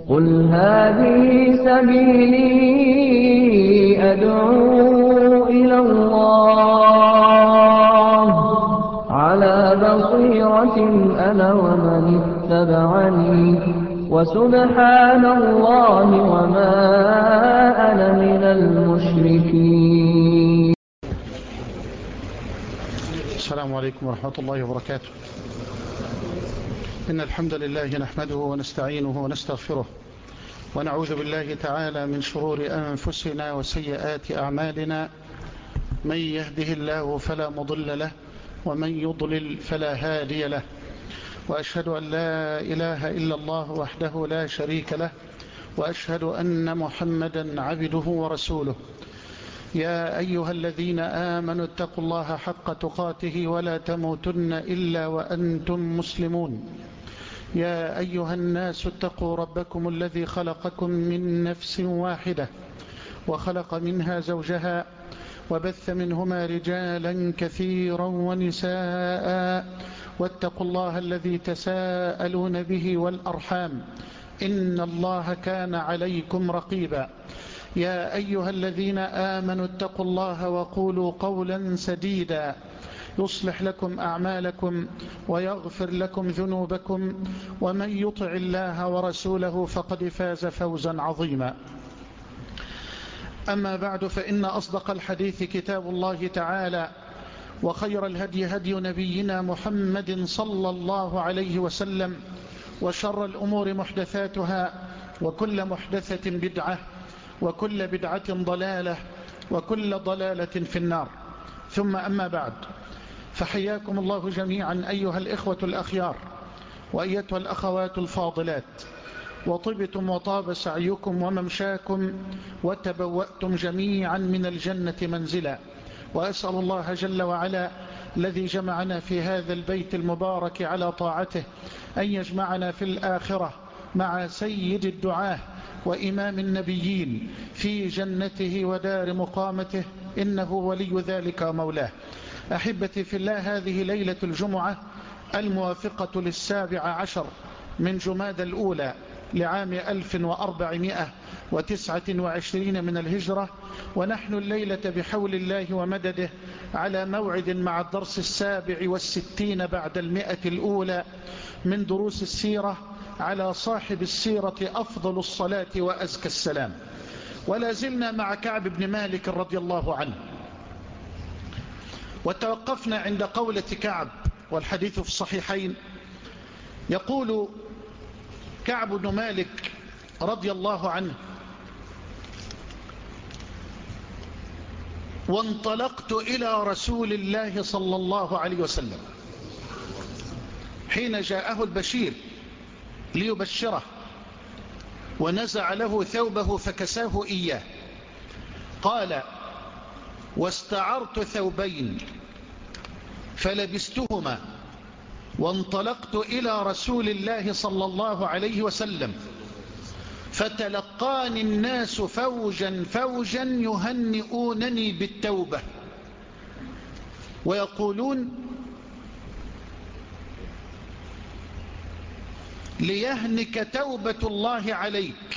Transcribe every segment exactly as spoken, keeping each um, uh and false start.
قل هذه سبيلي أدعو إلى الله على بصيرة أنا ومن اتبعني وسبحان الله وما أنا من المشركين. السلام عليكم ورحمة الله وبركاته. إن الحمد لله نحمده ونستعينه ونستغفره ونعوذ بالله تعالى من شرور أنفسنا وسيئات أعمالنا. من يهده الله فلا مضل له ومن يضلل فلا هادي له، وأشهد أن لا إله إلا الله وحده لا شريك له، وأشهد أن محمدا عبده ورسوله. يا أيها الذين آمنوا اتقوا الله حق تقاته ولا تموتن إلا وأنتم مسلمون. يا أيها الناس اتقوا ربكم الذي خلقكم من نفس واحدة وخلق منها زوجها وبث منهما رجالا كثيرا ونساء، واتقوا الله الذي تساءلون به والأرحام إن الله كان عليكم رقيبا. يا أيها الذين آمنوا اتقوا الله وقولوا قولا سديدا يصلح لكم أعمالكم ويغفر لكم ذنوبكم، ومن يطع الله ورسوله فقد فاز فوزا عظيما. أما بعد، فإن أصدق الحديث كتاب الله تعالى، وخير الهدي هدي نبينا محمد صلى الله عليه وسلم، وشر الأمور محدثاتها، وكل محدثة بدعة، وكل بدعة ضلالة، وكل ضلالة في النار. ثم أما بعد، فحياكم الله جميعا أيها الإخوة الأخيار وأيتها الأخوات الفاضلات، وطبتم وطاب سعيكم وممشاكم وتبوأتم جميعا من الجنة منزلا. وأسأل الله جل وعلا الذي جمعنا في هذا البيت المبارك على طاعته أن يجمعنا في الآخرة مع سيد الدعاة وإمام النبيين في جنته ودار مقامته، إنه ولي ذلك مولاه. أحبتي في الله، هذه ليلة الجمعة الموافقة للسابع عشر من جماد الأولى لعام ألف وأربعمائة وتسعة وعشرين من الهجرة، ونحن الليلة بحول الله ومدده على موعد مع الدرس السابع والستين بعد المئة الأولى من دروس السيرة على صاحب السيرة أفضل الصلاة وأزكى السلام. ولا زلنا مع كعب بن مالك رضي الله عنه، وتوقفنا عند قولة كعب والحديث في الصحيحين. يقول كعب بن مالك رضي الله عنه: وانطلقت إلى رسول الله صلى الله عليه وسلم حين جاءه البشير ليبشره، ونزع له ثوبه فكساه إياه. قال: واستعرت ثوبين فلبستهما، وانطلقت إلى رسول الله صلى الله عليه وسلم، فتلقاني الناس فوجا فوجا يهنئونني بالتوبة ويقولون: ليهنك توبة الله عليك،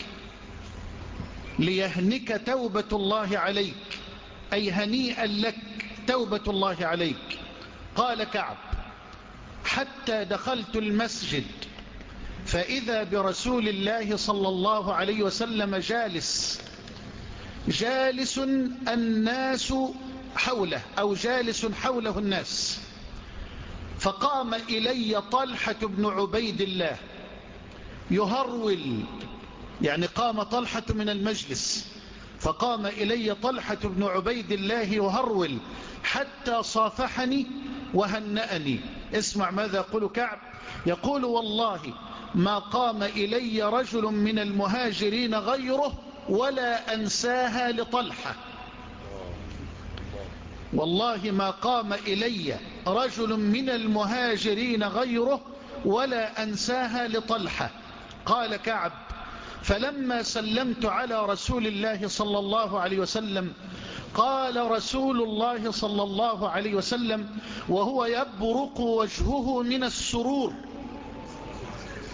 ليهنك توبة الله عليك، أي هنيئا لك توبة الله عليك. قال كعب: حتى دخلت المسجد فإذا برسول الله صلى الله عليه وسلم جالس جالس الناس حوله، أو جالس حوله الناس. فقام إلي طلحة بن عبيد الله يهرول، يعني قام طلحة من المجلس، فقام إلي طلحة بن عبيد الله يهرول حتى صافحني وهنأني. اسمع ماذا يقول كعب. يقول: والله ما قام إلي رجل من المهاجرين غيره ولا أنساها لطلحة. والله ما قام إلي رجل من المهاجرين غيره ولا أنساها لطلحة. قال كعب: فلما سلمت على رسول الله صلى الله عليه وسلم قال رسول الله صلى الله عليه وسلم وهو يبرق وجهه من السرور: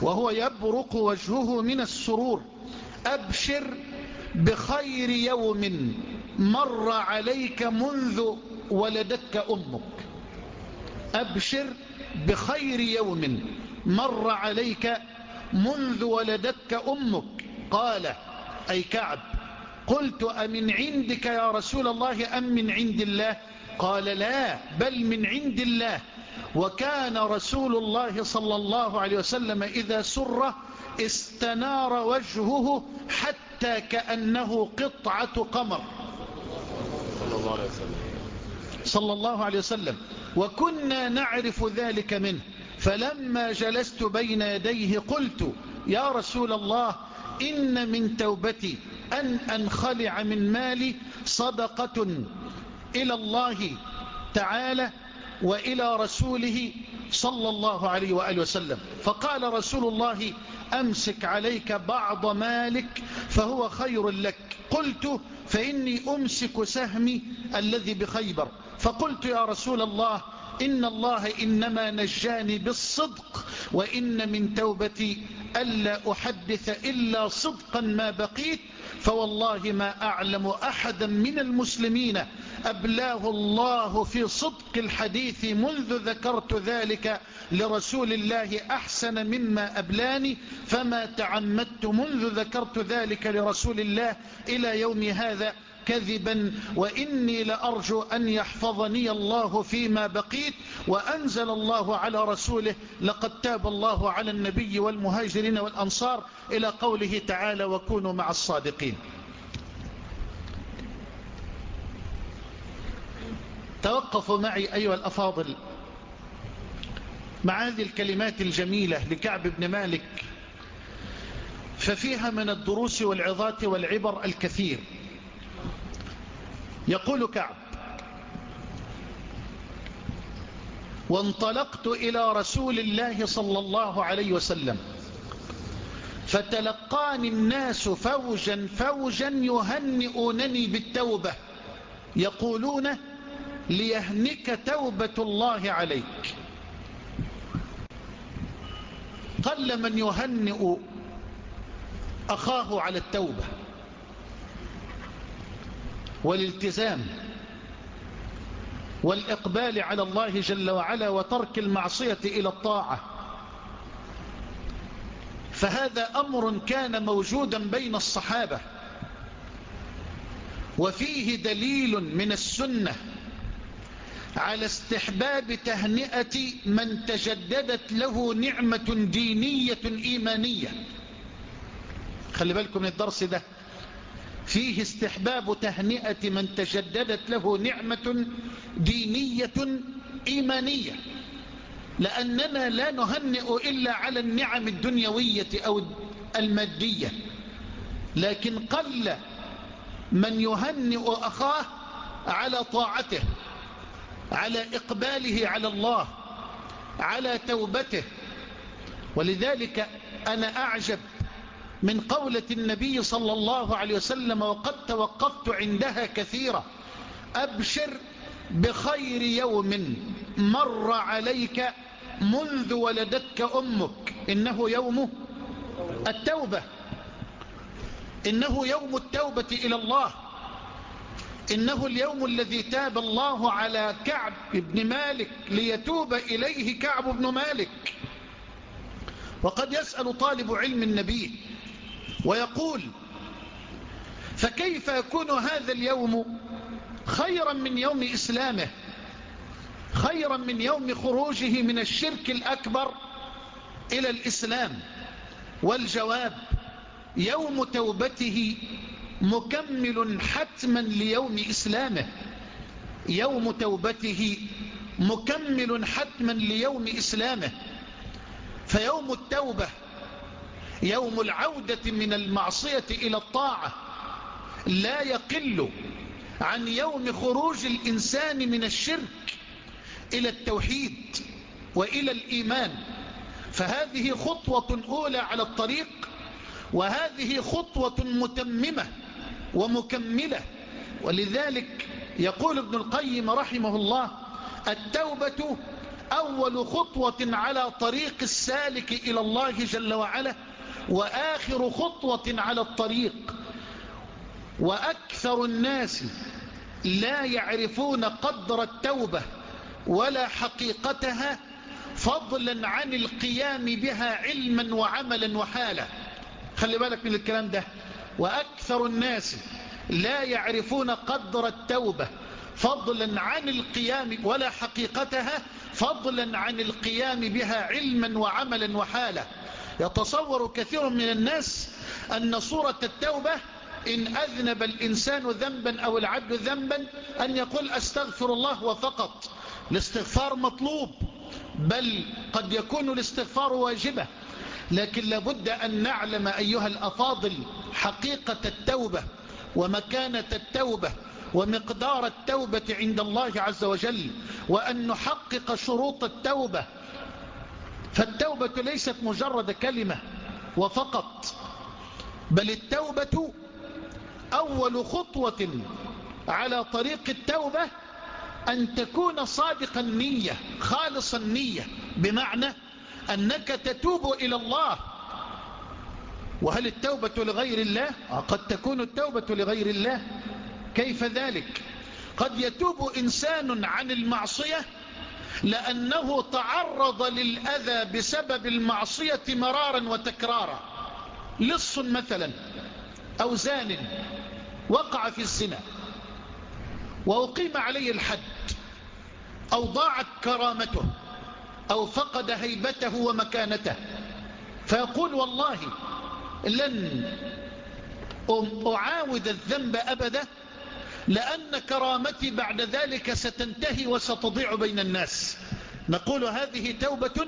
وهو يبرق وجهه من السرور: أبشر بخير يوم مر عليك منذ ولدتك أمك. أبشر بخير يوم مر عليك منذ ولدتك أمك. قال أي كعب: قلت أمن عندك يا رسول الله أم من عند الله؟ قال: لا، بل من عند الله. وكان رسول الله صلى الله عليه وسلم إذا سر استنار وجهه حتى كأنه قطعة قمر صلى الله عليه وسلم صلى الله عليه وسلم وكنا نعرف ذلك منه. فلما جلست بين يديه قلت: يا رسول الله، إن من توبتي أن أنخلع من مالي صدقة إلى الله تعالى وإلى رسوله صلى الله عليه وآله وسلم. فقال رسول الله: أمسك عليك بعض مالك فهو خير لك. قلت: فإني أمسك سهمي الذي بخيبر. فقلت: يا رسول الله، إن الله إنما نجاني بالصدق، وإن من توبتي ألا أحدث إلا صدقا ما بقيت، فوالله ما أعلم أحدا من المسلمين أبلاه الله في صدق الحديث منذ ذكرت ذلك لرسول الله أحسن مما أبلاني، فما تعمدت منذ ذكرت ذلك لرسول الله إلى يوم هذا كذبا، وإني لأرجو أن يحفظني الله فيما بقيت. وأنزل الله على رسوله: لقد تاب الله على النبي والمهاجرين والأنصار، إلى قوله تعالى: وكونوا مع الصادقين. توقفوا معي أيها الأفاضل مع هذه الكلمات الجميلة لكعب بن مالك، ففيها من الدروس والعظات والعبر الكثير. يقول كعب: وانطلقت إلى رسول الله صلى الله عليه وسلم فتلقاني الناس فوجا فوجا يهنئونني بالتوبة، يقولون: ليهنك توبة الله عليك. قل من يهنئ أخاه على التوبة والالتزام والإقبال على الله جل وعلا وترك المعصية إلى الطاعة. فهذا أمر كان موجودا بين الصحابة، وفيه دليل من السنة على استحباب تهنئة من تجددت له نعمة دينية إيمانية. خلي بالكم من الدرس ده، فيه استحباب تهنئة من تجددت له نعمة دينية إيمانية، لأننا لا نهنئ إلا على النعم الدنيوية أو المادية، لكن قل من يهنئ أخاه على طاعته، على إقباله على الله، على توبته. ولذلك أنا أعجب من قولة النبي صلى الله عليه وسلم، وقد توقفت عندها كثيرا: أبشر بخير يوم مر عليك منذ ولدتك أمك، إنه يوم التوبة، إنه يوم التوبة إلى الله، إنه اليوم الذي تاب الله على كعب بن مالك ليتوب إليه كعب بن مالك. وقد يسأل طالب علم النبي ويقول: فكيف يكون هذا اليوم خيرا من يوم إسلامه، خيرا من يوم خروجه من الشرك الأكبر إلى الإسلام؟ والجواب: يوم توبته مكمل حتما ليوم إسلامه، يوم توبته مكمل حتما ليوم إسلامه. فيوم التوبة يوم العودة من المعصية إلى الطاعة لا يقل عن يوم خروج الإنسان من الشرك إلى التوحيد وإلى الإيمان. فهذه خطوة أولى على الطريق، وهذه خطوة متممة ومكملة. ولذلك يقول ابن القيم رحمه الله: التوبة أول خطوة على طريق السالك إلى الله جل وعلا، وآخر خطوة على الطريق. وأكثر الناس لا يعرفون قدر التوبة ولا حقيقتها، فضلا عن القيام بها علما وعملا وحالا. خلي بالك من الكلام ده. وأكثر الناس لا يعرفون قدر التوبة فضلا عن القيام ولا حقيقتها، فضلا عن القيام بها علما وعملا وحالا. يتصور كثير من الناس أن صورة التوبة إن أذنب الإنسان ذنبا أو العبد ذنبا أن يقول أستغفر الله وفقط. الاستغفار مطلوب، بل قد يكون الاستغفار واجبة، لكن لابد أن نعلم أيها الأفاضل حقيقة التوبة ومكانة التوبة ومقدار التوبة عند الله عز وجل، وأن نحقق شروط التوبة. فالتوبة ليست مجرد كلمة وفقط، بل التوبة أول خطوة على طريق التوبة أن تكون صادق النية خالص النية، بمعنى أنك تتوب إلى الله. وهل التوبة لغير الله؟ قد تكون التوبة لغير الله. كيف ذلك؟ قد يتوب إنسان عن المعصية لأنه تعرض للأذى بسبب المعصية مرارا وتكرارا. لص مثلا أو زان وقع في الزنا وأقيم عليه الحد، أو ضاعت كرامته أو فقد هيبته ومكانته، فيقول والله لن أعاود الذنب أبدا، لأن كرامتي بعد ذلك ستنتهي وستضيع بين الناس. نقول هذه توبة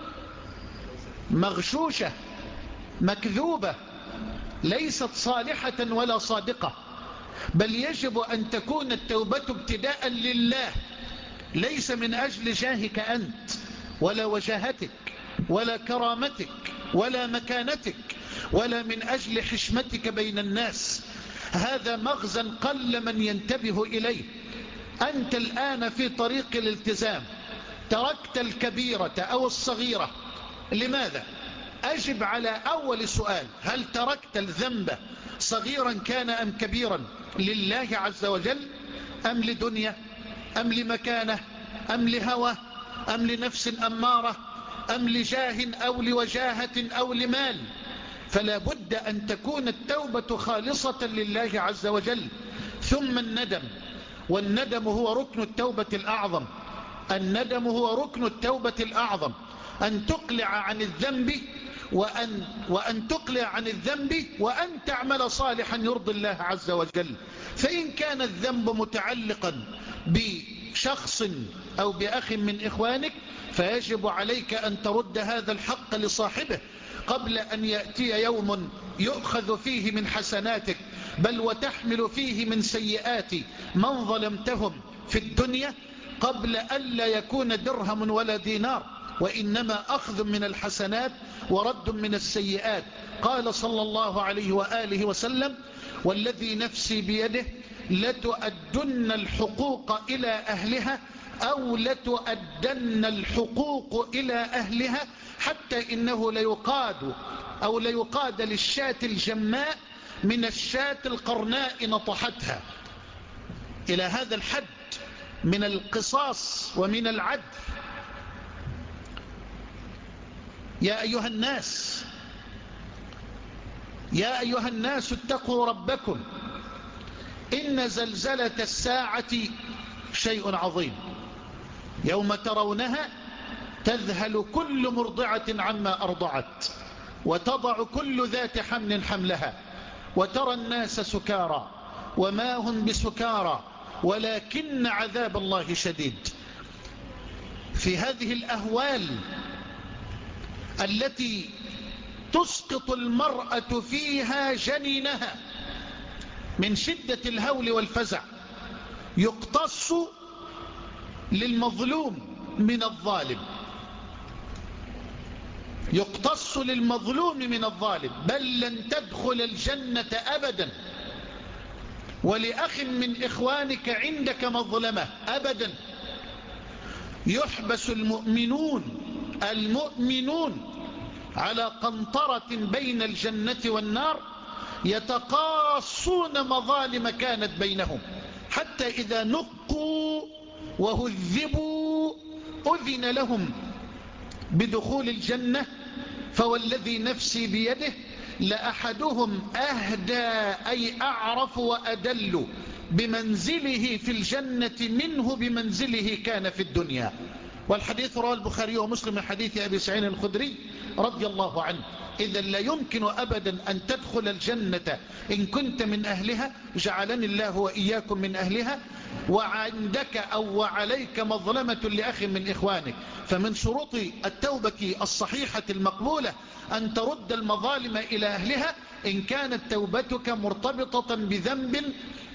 مغشوشة مكذوبة، ليست صالحة ولا صادقة، بل يجب أن تكون التوبة ابتداء لله، ليس من أجل جاهك أنت ولا وجاهتك ولا كرامتك ولا مكانتك ولا من أجل حشمتك بين الناس. هذا مغزى قل من ينتبه إليه. أنت الآن في طريق الالتزام، تركت الكبيرة أو الصغيرة. لماذا؟ أجب على أول سؤال: هل تركت الذنب صغيرا كان أم كبيرا لله عز وجل، أم لدنيا، أم لمكانة، أم لهوى، أم لنفس أمارة، أم لجاه أو لوجاهة أو لمال؟ فلا بد أن تكون التوبة خالصة لله عز وجل. ثم الندم، والندم هو ركن التوبة الأعظم. الندم هو ركن التوبة الأعظم، أن تقلع عن الذنب وأن, وأن تقلع عن الذنب وأن تعمل صالحا يرضي الله عز وجل. فإن كان الذنب متعلقا بشخص أو بأخ من إخوانك، فيجب عليك أن ترد هذا الحق لصاحبه قبل أن يأتي يوم يؤخذ فيه من حسناتك، بل وتحمل فيه من سيئات من ظلمتهم في الدنيا، قبل أن لا يكون درهم ولا دينار، وإنما أخذ من الحسنات ورد من السيئات. قال صلى الله عليه وآله وسلم: والذي نفسي بيده لتؤدن الحقوق إلى أهلها أو لتؤدن الحقوق إلى أهلها، حتى إنه ليقاد أو ليقاد للشاة الجماء من الشاة القرناء نطحتها. إلى هذا الحد من القصاص ومن العدل. يا أيها الناس يا أيها الناس اتقوا ربكم، إن زلزلة الساعة شيء عظيم، يوم ترونها تذهل كل مرضعة عما أرضعت وتضع كل ذات حمل حملها وترى الناس سكارى وما هم بسكارى ولكن عذاب الله شديد. في هذه الأهوال التي تسقط المرأة فيها جنينها من شدة الهول والفزع، يقتص للمظلوم من الظالم، يقتص للمظلوم من الظالم، بل لن تدخل الجنة أبدا. ولأخ من إخوانك عندك مظلمة أبدا، يحبس المؤمنون المؤمنون على قنطرة بين الجنة والنار يتقاصون مظالم كانت بينهم، حتى إذا نقوا وهذبوا أذن لهم بدخول الجنة. فوالذي نفسي بيده لأحدهم أهدى أي أعرف وأدل بمنزله في الجنة منه بمنزله كان في الدنيا. والحديث رواه البخاري ومسلم من حديث أبي سعيد الخدري رضي الله عنه. إذا لا يمكن أبدا أن تدخل الجنة إن كنت من أهلها، جعلني الله وإياكم من أهلها، وعندك أو وعليك مظلمة لأخ من إخوانك. فمن شروط التوبة الصحيحة المقبولة أن ترد المظالم إلى أهلها إن كانت توبتك مرتبطة بذنب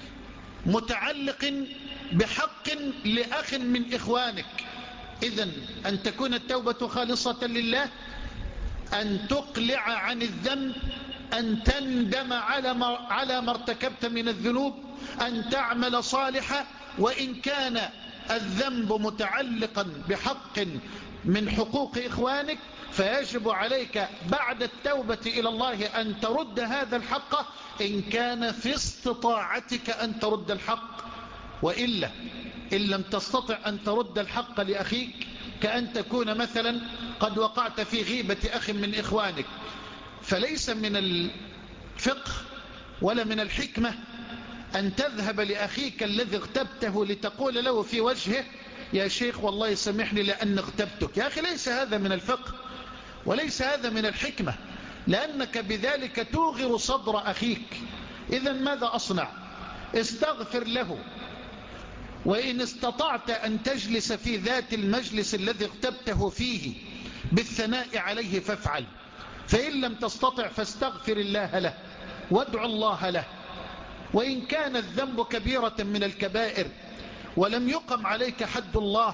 متعلق بحق لأخ من إخوانك. إذن أن تكون التوبة خالصة لله، أن تقلع عن الذنب، أن تندم على ما, على ما ارتكبت من الذنوب، أن تعمل صالحا، وإن كان الذنب متعلقا بحق من حقوق إخوانك فيجب عليك بعد التوبة إلى الله أن ترد هذا الحق إن كان في استطاعتك أن ترد الحق. وإلا إن لم تستطع أن ترد الحق لأخيك، كأن تكون مثلا قد وقعت في غيبة أخ من إخوانك، فليس من الفقه ولا من الحكمة أن تذهب لأخيك الذي اغتبته لتقول له في وجهه يا شيخ والله يسامحني لأن اغتبتك. يا أخي ليس هذا من الفقه وليس هذا من الحكمة، لأنك بذلك توغر صدر أخيك. إذن ماذا أصنع؟ استغفر له، وإن استطعت أن تجلس في ذات المجلس الذي اغتبته فيه بالثناء عليه فافعل، فإن لم تستطع فاستغفر الله له وادع الله له. وإن كان الذنب كبيرة من الكبائر ولم يقم عليك حد الله،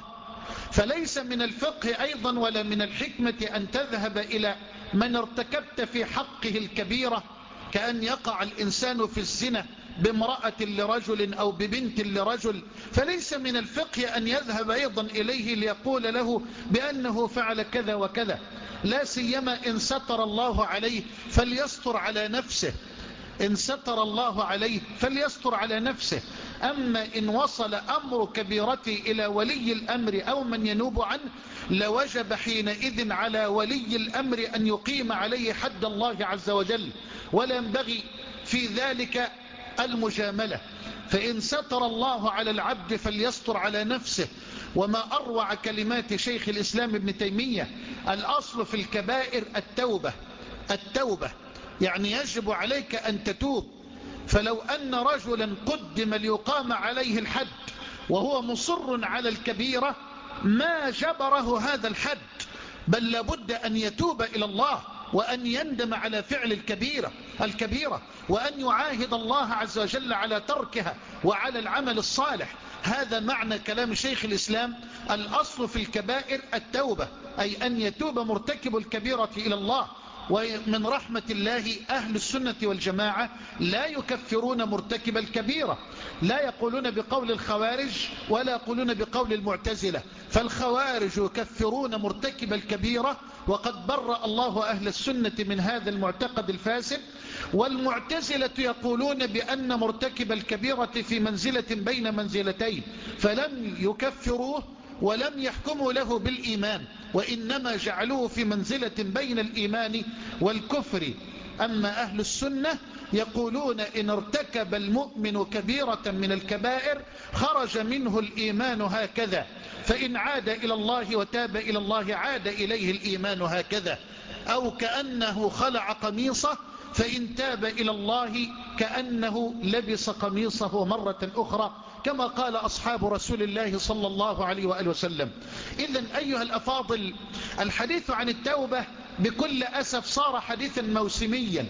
فليس من الفقه أيضا ولا من الحكمة أن تذهب إلى من ارتكبت في حقه الكبيرة، كأن يقع الإنسان في الزنا بامرأة لرجل أو ببنت لرجل، فليس من الفقه أن يذهب أيضا إليه ليقول له بأنه فعل كذا وكذا، لا سيما إن ستر الله عليه فليستر على نفسه، إن ستر الله عليه فليستر على نفسه. أما إن وصل أمر كبيرتي إلى ولي الأمر أو من ينوب عنه لوجب حينئذ على ولي الأمر أن يقيم عليه حد الله عز وجل، ولا ينبغي في ذلك المجاملة. فإن ستر الله على العبد فليستر على نفسه. وما أروع كلمات شيخ الإسلام ابن تيمية: الأصل في الكبائر التوبة. التوبة يعني يجب عليك أن تتوب. فلو أن رجلا قدم ليقام عليه الحد وهو مصر على الكبيرة ما جبره هذا الحد، بل لابد أن يتوب إلى الله وأن يندم على فعل الكبيرة الكبيرة وأن يعاهد الله عز وجل على تركها وعلى العمل الصالح. هذا معنى كلام شيخ الإسلام: الأصل في الكبائر التوبة، أي أن يتوب مرتكب الكبيرة إلى الله. ومن رحمة الله أهل السنة والجماعة لا يكفرون مرتكب الكبيرة، لا يقولون بقول الخوارج ولا يقولون بقول المعتزلة. فالخوارج يكفرون مرتكب الكبيرة وقد برأ الله أهل السنة من هذا المعتقد الفاسد، والمعتزلة يقولون بأن مرتكب الكبيرة في منزلة بين منزلتين، فلم يكفروه ولم يحكموا له بالإيمان، وإنما جعلوه في منزلة بين الإيمان والكفر. أما أهل السنة يقولون إن ارتكب المؤمن كبيرة من الكبائر خرج منه الإيمان هكذا، فإن عاد إلى الله وتاب إلى الله عاد إليه الإيمان هكذا، أو كأنه خلع قميصه فإن تاب إلى الله كأنه لبس قميصه مرة أخرى، كما قال أصحاب رسول الله صلى الله عليه وآله وسلم. إذن أيها الأفاضل، الحديث عن التوبة بكل أسف صار حديثا موسميا،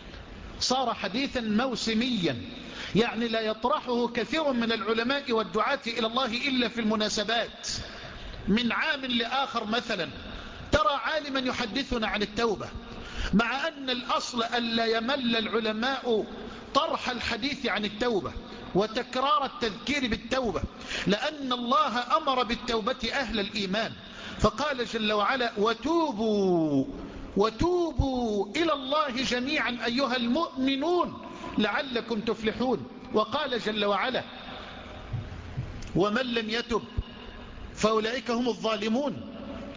صار حديثا موسميا، يعني لا يطرحه كثير من العلماء والدعاة إلى الله إلا في المناسبات. من عام لآخر مثلا ترى عالما يحدثنا عن التوبة، مع أن الأصل ألا يمل العلماء طرح الحديث عن التوبة وتكرار التذكير بالتوبة، لأن الله أمر بالتوبة أهل الإيمان، فقال جل وعلا وتوبوا وتوبوا إلى الله جميعا أيها المؤمنون لعلكم تفلحون. وقال جل وعلا ومن لم يتب فأولئك هم الظالمون.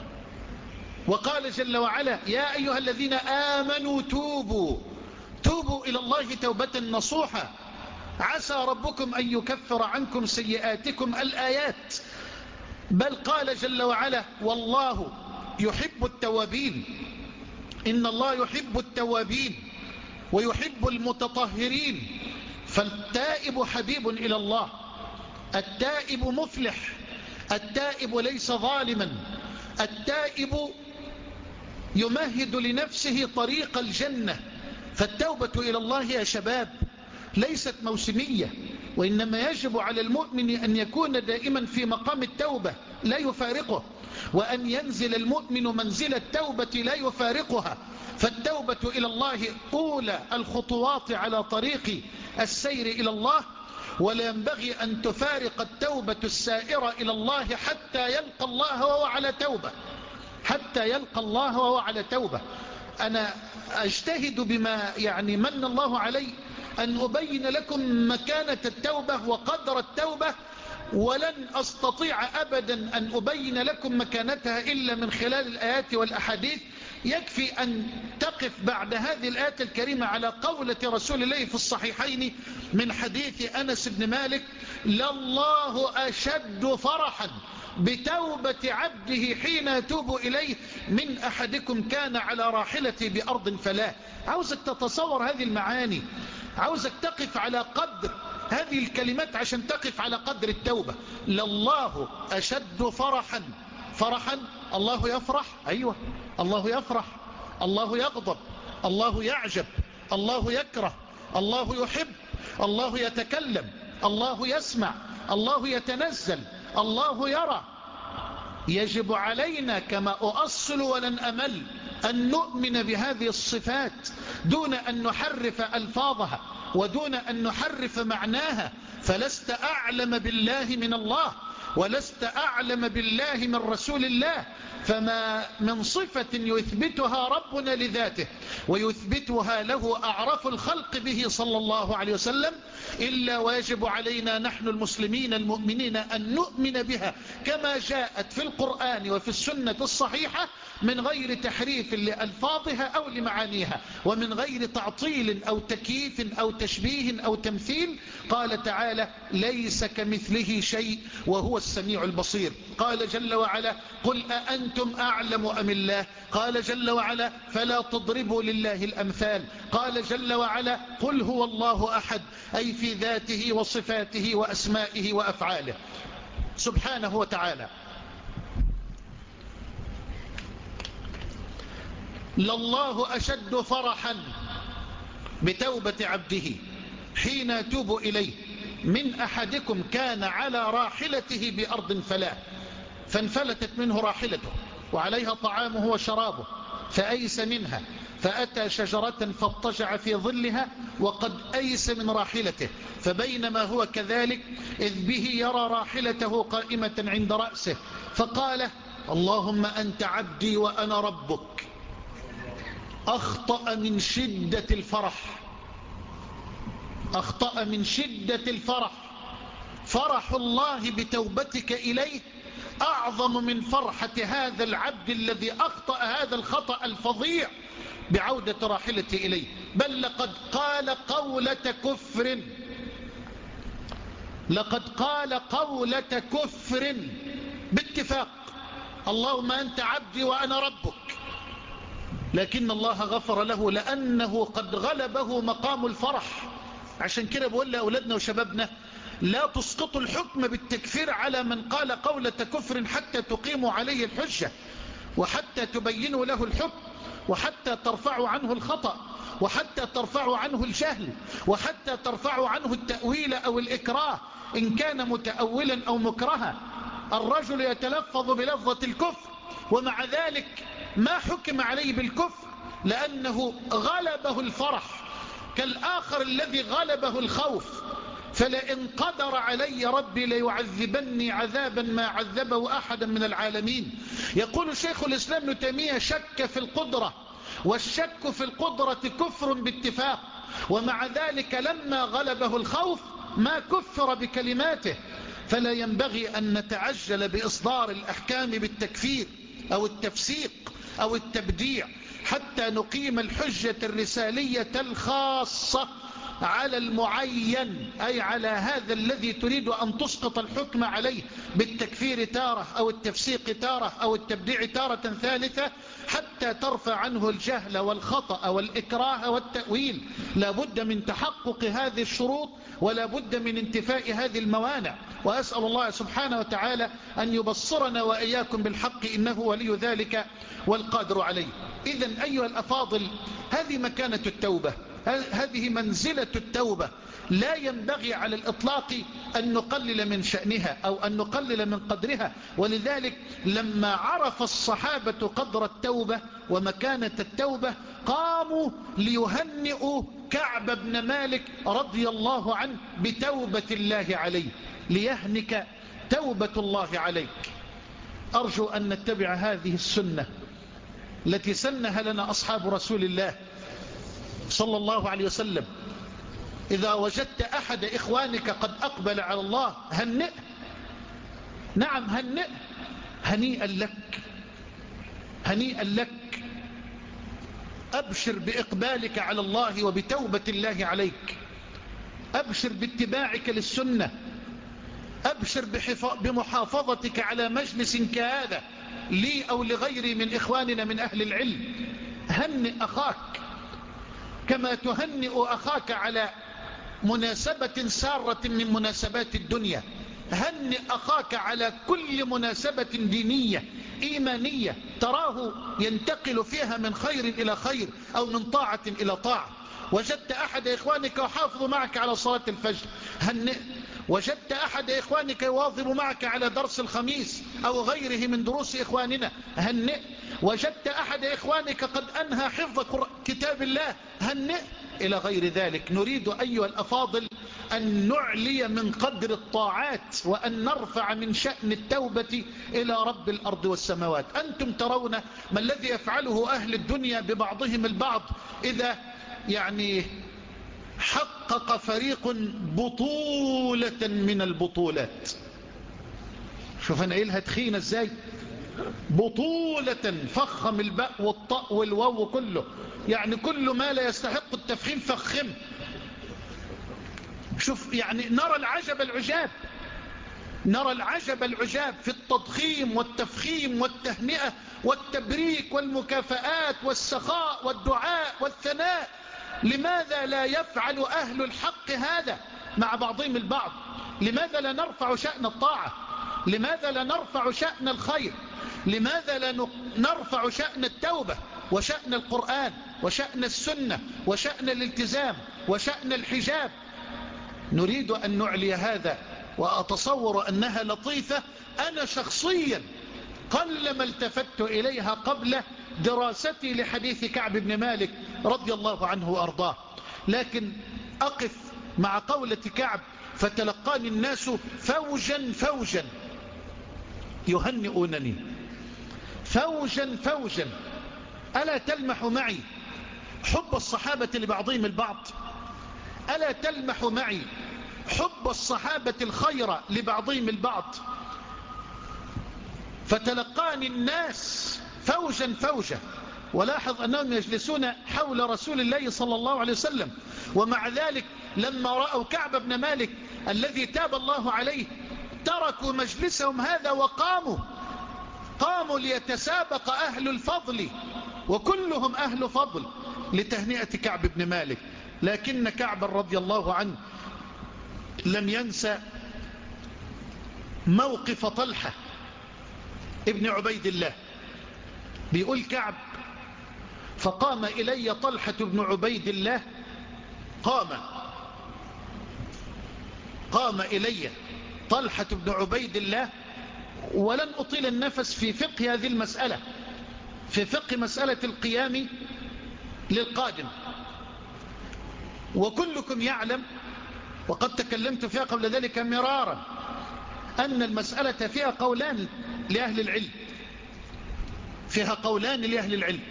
وقال جل وعلا يا أيها الذين آمنوا توبوا توبوا إلى الله توبة نصوحا عسى ربكم أن يكفر عنكم سيئاتكم الآيات. بل قال جل وعلا والله يحب التوابين، إن الله يحب التوابين ويحب المتطهرين. فالتائب حبيب إلى الله، التائب مفلح، التائب ليس ظالما، التائب يمهد لنفسه طريق الجنة. فالتوبة إلى الله يا شباب ليست موسمية، وإنما يجب على المؤمن أن يكون دائما في مقام التوبة لا يفارقه، وأن ينزل المؤمن منزل التوبة لا يفارقها. فالتوبة إلى الله أولى الخطوات على طريق السير إلى الله، ولا ينبغي أن تفارق التوبة السائرة إلى الله حتى يلقى الله وهو على توبة، حتى يلقى الله وهو على توبة. أنا أجتهد بما يعني من الله علي أن أبين لكم مكانة التوبة وقدر التوبة، ولن أستطيع أبدا أن أبين لكم مكانتها إلا من خلال الآيات والأحاديث. يكفي أن تقف بعد هذه الآيات الكريمة على قولة رسول الله في الصحيحين من حديث أنس بن مالك لله أشد فرحا بتوبة عبده حين يتوب إليه من أحدكم كان على راحلته بأرض فلا. عاوزك تتصور هذه المعاني، عاوزك تقف على قدر هذه الكلمات عشان تقف على قدر التوبة. لله أشد فرحا، فرحا الله يفرح، أيوة الله يفرح، الله يغضب، الله يعجب، الله يكره، الله يحب، الله يتكلم، الله يسمع، الله يتنزل، الله يرى. يجب علينا كما أؤصل ولن أمل أن نؤمن بهذه الصفات دون أن نحرف ألفاظها ودون أن نحرف معناها. فلست أعلم بالله من الله، ولست أعلم بالله من رسول الله. فما من صفة يثبتها ربنا لذاته ويثبتها له أعرف الخلق به صلى الله عليه وسلم إلا ويجب علينا نحن المسلمين المؤمنين أن نؤمن بها كما جاءت في القرآن وفي السنة الصحيحة من غير تحريف لألفاظها أو لمعانيها، ومن غير تعطيل أو تكييف أو تشبيه أو تمثيل. قال تعالى ليس كمثله شيء وهو السميع البصير. قال جل وعلا قل أأنتم أعلم أم الله؟ قال جل وعلا فلا تضربوا لله الأمثال. قال جل وعلا قل هو الله أحد، أي في ذاته وصفاته وأسمائه وأفعاله سبحانه وتعالى. لله أشد فرحا بتوبة عبده حين يتوب إليه من أحدكم كان على راحلته بأرض فلا، فانفلتت منه راحلته وعليها طعامه وشرابه فأيس منها، فأتى شجرة فاضطجع في ظلها وقد أيس من راحلته، فبينما هو كذلك إذ به يرى راحلته قائمة عند رأسه، فقال اللهم أنت عبدي وأنا ربك. أخطأ من شدة الفرح، أخطأ من شدة الفرح. فرح الله بتوبتك إليه أعظم من فرحة هذا العبد الذي أخطأ هذا الخطأ الفظيع بعودة راحلته إليه. بل لقد قال قولة كفر، لقد قال قولة كفر باتفاق، اللهم أنت عبدي وأنا ربك. لكن الله غفر له لأنه قد غلبه مقام الفرح. عشان كده بقول لأولادنا وشبابنا لا تسقطوا الحكم بالتكفير على من قال قولة كفر حتى تقيموا عليه الحجة، وحتى تبينوا له الحكم، وحتى ترفعوا عنه الخطأ، وحتى ترفعوا عنه الجهل، وحتى ترفعوا عنه التأويل أو الإكراه إن كان متأولا أو مكرها. الرجل يتلفظ بلفظة الكفر ومع ذلك ما حكم عليه بالكفر لأنه غلبه الفرح كالآخر الذي غلبه الخوف، فلئن قدر علي ربي ليعذبني عذابا ما عذبه أحدا من العالمين. يقول شيخ الإسلام ابن تيمية: شك في القدرة، والشك في القدرة كفر باتفاق، ومع ذلك لما غلبه الخوف ما كفر بكلماته. فلا ينبغي أن نتعجل بإصدار الأحكام بالتكفير أو التفسيق أو التبديع حتى نقيم الحجة الرسالية الخاصة على المعين، أي على هذا الذي تريد أن تسقط الحكم عليه بالتكفير تارة أو التفسيق تارة أو التبديع تارة ثالثة، حتى ترفع عنه الجهل والخطأ والإكراه والتأويل. لا بد من تحقق هذه الشروط ولا بد من انتفاء هذه الموانع. وأسأل الله سبحانه وتعالى أن يبصرنا وإياكم بالحق، إنه ولي ذلك والقادر عليه. إذن أيها الأفاضل، هذه مكانة التوبة، هذه منزلة التوبة، لا ينبغي على الإطلاق أن نقلل من شأنها أو أن نقلل من قدرها. ولذلك لما عرف الصحابة قدر التوبة ومكانة التوبة قاموا ليهنئوا كعب بن مالك رضي الله عنه بتوبة الله عليه، ليهنك توبة الله عليك. أرجو أن نتبع هذه السنة التي سنها لنا أصحاب رسول الله صلى الله عليه وسلم. إذا وجدت أحد إخوانك قد أقبل على الله هنئ، نعم هنئ، هنيئا لك، هنيئا لك، أبشر بإقبالك على الله وبتوبة الله عليك، أبشر باتباعك للسنة، أبشر بمحافظتك على مجلس كهذا لي أو لغيري من إخواننا من أهل العلم. هنئ أخاك كما تهنئ أخاك على مناسبة سارة من مناسبات الدنيا. هنئ أخاك على كل مناسبة دينية إيمانية تراه ينتقل فيها من خير إلى خير أو من طاعة إلى طاعة. وجدت أحد إخوانك يحافظ معك على صلاة الفجر، هنئ. وجدت أحد إخوانك يواظب معك على درس الخميس أو غيره من دروس إخواننا، هنئ. وجدت أحد إخوانك قد أنهى حفظ كتاب الله، هنئ، إلى غير ذلك. نريد أيها الأفاضل أن نعلي من قدر الطاعات وأن نرفع من شأن التوبة إلى رب الأرض والسماوات. أنتم ترون ما الذي يفعله أهل الدنيا ببعضهم البعض إذا يعني حقق فريق بطولة من البطولات. شوف أنا قايلها تخينة ازاي، بطولة، فخم الباء والطاء والواو كله، يعني كل ما لا يستحق التفخيم فخم. شوف يعني نرى العجب العجاب، نرى العجب العجاب في التضخيم والتفخيم والتهنئة والتبريك والمكافآت والسخاء والدعاء والثناء. لماذا لا يفعل أهل الحق هذا مع بعضهم البعض؟ لماذا لا نرفع شأن الطاعة؟ لماذا لا نرفع شأن الخير؟ لماذا لا نرفع شأن التوبة وشأن القرآن وشأن السنة وشأن الالتزام وشأن الحجاب؟ نريد أن نعلي هذا، وأتصور أنها لطيفة. أنا شخصيا قلما التفت إليها قبل دراستي لحديث كعب بن مالك رضي الله عنه وأرضاه، لكن أقف مع قولة كعب: فتلقاني الناس فوجا فوجا يهنئونني، فوجا فوجا. ألا تلمح معي حب الصحابة لبعضهم البعض؟ ألا تلمح معي حب الصحابة الخير لبعضهم البعض؟ فتلقاني الناس فوجا فوجا. ولاحظ أنهم يجلسون حول رسول الله صلى الله عليه وسلم، ومع ذلك لما رأوا كعب بن مالك الذي تاب الله عليه تركوا مجلسهم هذا وقاموا، قاموا ليتسابق أهل الفضل، وكلهم أهل فضل، لتهنئة كعب بن مالك. لكن كعب رضي الله عنه لم ينسى موقف طلحة ابن عبيد الله. بيقول كعب: فقام إلي طلحة بن عبيد الله، قام قام إلي طلحة بن عبيد الله. ولن أطيل النفس في فقه هذه المسألة، في فقه مسألة القيام للقادم. وكلكم يعلم وقد تكلمت فيها قبل ذلك مرارا أن المسألة فيها قولان لأهل العلم فيها قولان لأهل العلم